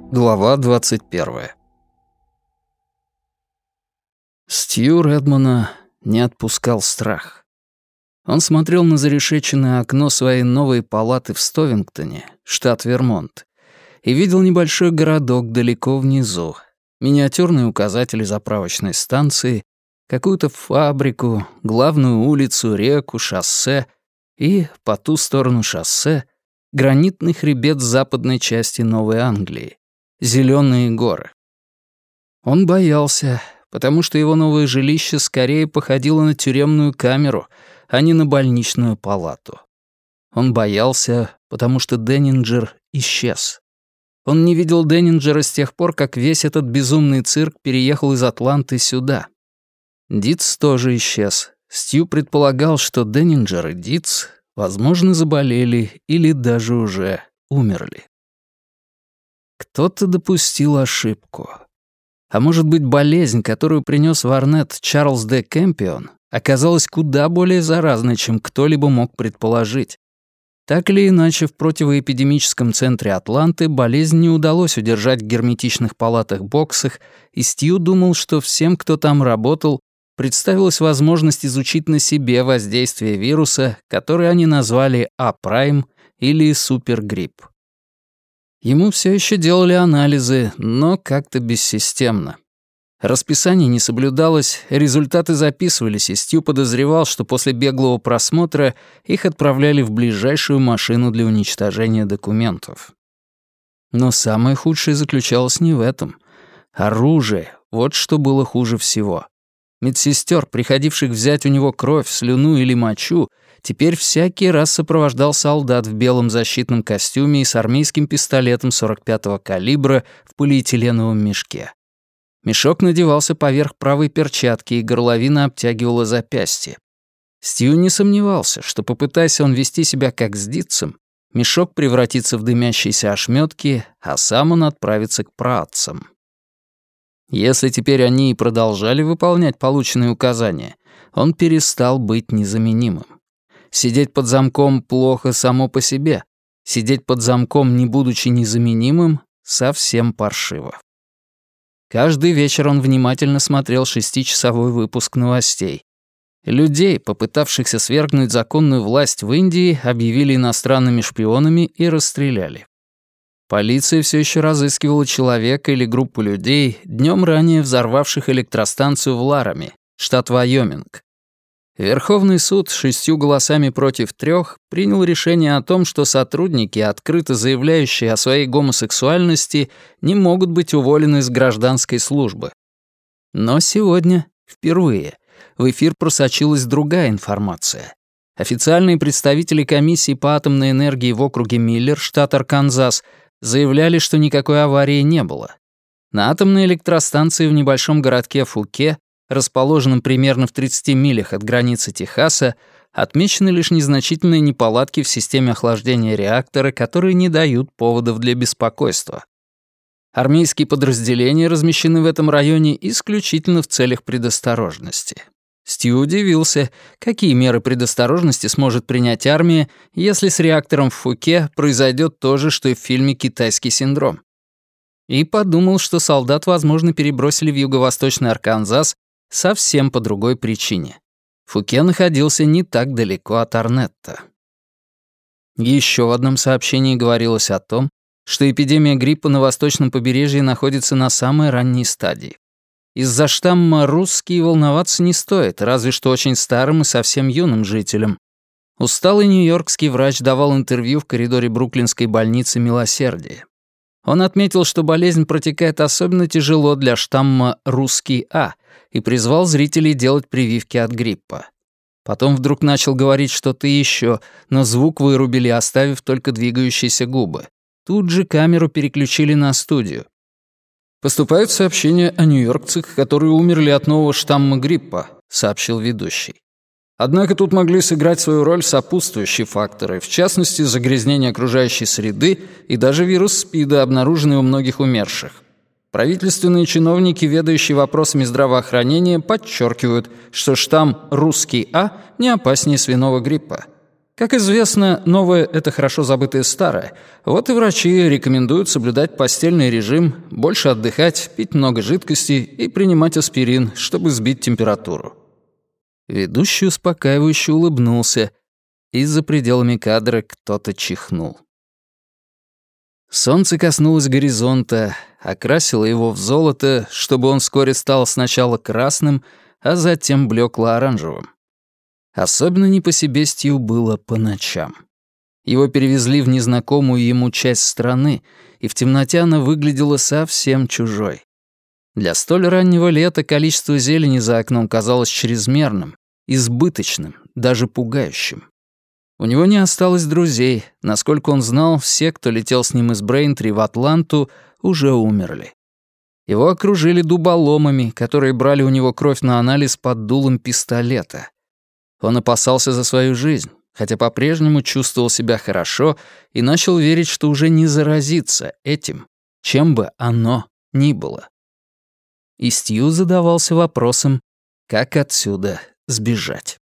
Глава 21. Стью Редмана не отпускал страх. Он смотрел на зарешеченное окно своей новой палаты в Стовингтоне, штат Вермонт, и видел небольшой городок далеко внизу, миниатюрные указатели заправочной станции, какую-то фабрику, главную улицу, реку, шоссе и, по ту сторону шоссе, гранитный хребет западной части Новой Англии, зелёные горы. Он боялся, потому что его новое жилище скорее походило на тюремную камеру, а не на больничную палату. Он боялся, потому что Деннинджер исчез. Он не видел Деннинджера с тех пор, как весь этот безумный цирк переехал из Атланты сюда. Дитс тоже исчез. Стью предполагал, что Деннинджер и Дитс, возможно, заболели или даже уже умерли. Кто-то допустил ошибку. А может быть, болезнь, которую принес в Арнетт Чарльз Д. Кэмпион, оказалась куда более заразной, чем кто-либо мог предположить. Так или иначе, в противоэпидемическом центре Атланты болезнь не удалось удержать в герметичных палатах-боксах, и Стью думал, что всем, кто там работал, представилась возможность изучить на себе воздействие вируса, который они назвали А-прайм или супергрипп. Ему все еще делали анализы, но как-то бессистемно. Расписание не соблюдалось, результаты записывались, и Стью подозревал, что после беглого просмотра их отправляли в ближайшую машину для уничтожения документов. Но самое худшее заключалось не в этом. Оружие — вот что было хуже всего. Медсестер, приходивших взять у него кровь, слюну или мочу, теперь всякий раз сопровождал солдат в белом защитном костюме и с армейским пистолетом 45-го калибра в полиэтиленовом мешке. Мешок надевался поверх правой перчатки, и горловина обтягивала запястье. Стью не сомневался, что, попытаясь он вести себя как с Дитсом, мешок превратится в дымящиеся ошметки, а сам он отправится к праотцам. Если теперь они и продолжали выполнять полученные указания, он перестал быть незаменимым. Сидеть под замком плохо само по себе. Сидеть под замком, не будучи незаменимым, совсем паршиво. Каждый вечер он внимательно смотрел 6-часовой выпуск новостей. Людей, попытавшихся свергнуть законную власть в Индии, объявили иностранными шпионами и расстреляли. Полиция все еще разыскивала человека или группу людей, днем ранее взорвавших электростанцию в Лараме, штат Вайоминг. Верховный суд 6 голосами против 3 принял решение о том, что сотрудники, открыто заявляющие о своей гомосексуальности, не могут быть уволены с гражданской службы. Но сегодня, впервые, в эфир просочилась другая информация. Официальные представители комиссии по атомной энергии в округе Миллер, штат Арканзас, заявляли, что никакой аварии не было. На атомной электростанции в небольшом городке Фуке, расположенном примерно в 30 милях от границы Техаса, отмечены лишь незначительные неполадки в системе охлаждения реактора, которые не дают поводов для беспокойства. Армейские подразделения размещены в этом районе исключительно в целях предосторожности. Стью удивился, какие меры предосторожности сможет принять армия, если с реактором в Фуке произойдет то же, что и в фильме «Китайский синдром». И подумал, что солдат, возможно, перебросили в юго-восточный Арканзас совсем по другой причине. Фуке находился не так далеко от Арнетта. Еще в одном сообщении говорилось о том, что эпидемия гриппа на восточном побережье находится на самой ранней стадии. Из-за штамма русский волноваться не стоит, разве что очень старым и совсем юным жителям. Усталый нью-йоркский врач давал интервью в коридоре бруклинской больницы «Милосердие». Он отметил, что болезнь протекает особенно тяжело для штамма «русский А» и призвал зрителей делать прививки от гриппа. Потом вдруг начал говорить что-то еще, но звук вырубили, оставив только двигающиеся губы. Тут же камеру переключили на студию. «Поступают сообщения о нью-йоркцах, которые умерли от нового штамма гриппа», — сообщил ведущий. Однако тут могли сыграть свою роль сопутствующие факторы, в частности, загрязнение окружающей среды и даже вирус СПИДа, обнаруженный у многих умерших. Правительственные чиновники, ведающие вопросами здравоохранения, подчеркивают, что штамм «русский А» не опаснее свиного гриппа. Как известно, новое — это хорошо забытое старое. Вот и врачи рекомендуют соблюдать постельный режим, больше отдыхать, пить много жидкости и принимать аспирин, чтобы сбить температуру». Ведущий успокаивающе улыбнулся, и за пределами кадра кто-то чихнул. Солнце коснулось горизонта, окрасило его в золото, чтобы он вскоре стал сначала красным, а затем блекло-оранжевым. Особенно не по себе Стью было по ночам. Его перевезли в незнакомую ему часть страны, и в темноте она выглядела совсем чужой. Для столь раннего лета количество зелени за окном казалось чрезмерным, избыточным, даже пугающим. У него не осталось друзей. Насколько он знал, все, кто летел с ним из Брейнтри в Атланту, уже умерли. Его окружили дуболомами, которые брали у него кровь на анализ под дулом пистолета. Он опасался за свою жизнь, хотя по-прежнему чувствовал себя хорошо и начал верить, что уже не заразится этим, чем бы оно ни было. И Стью задавался вопросом, как отсюда сбежать.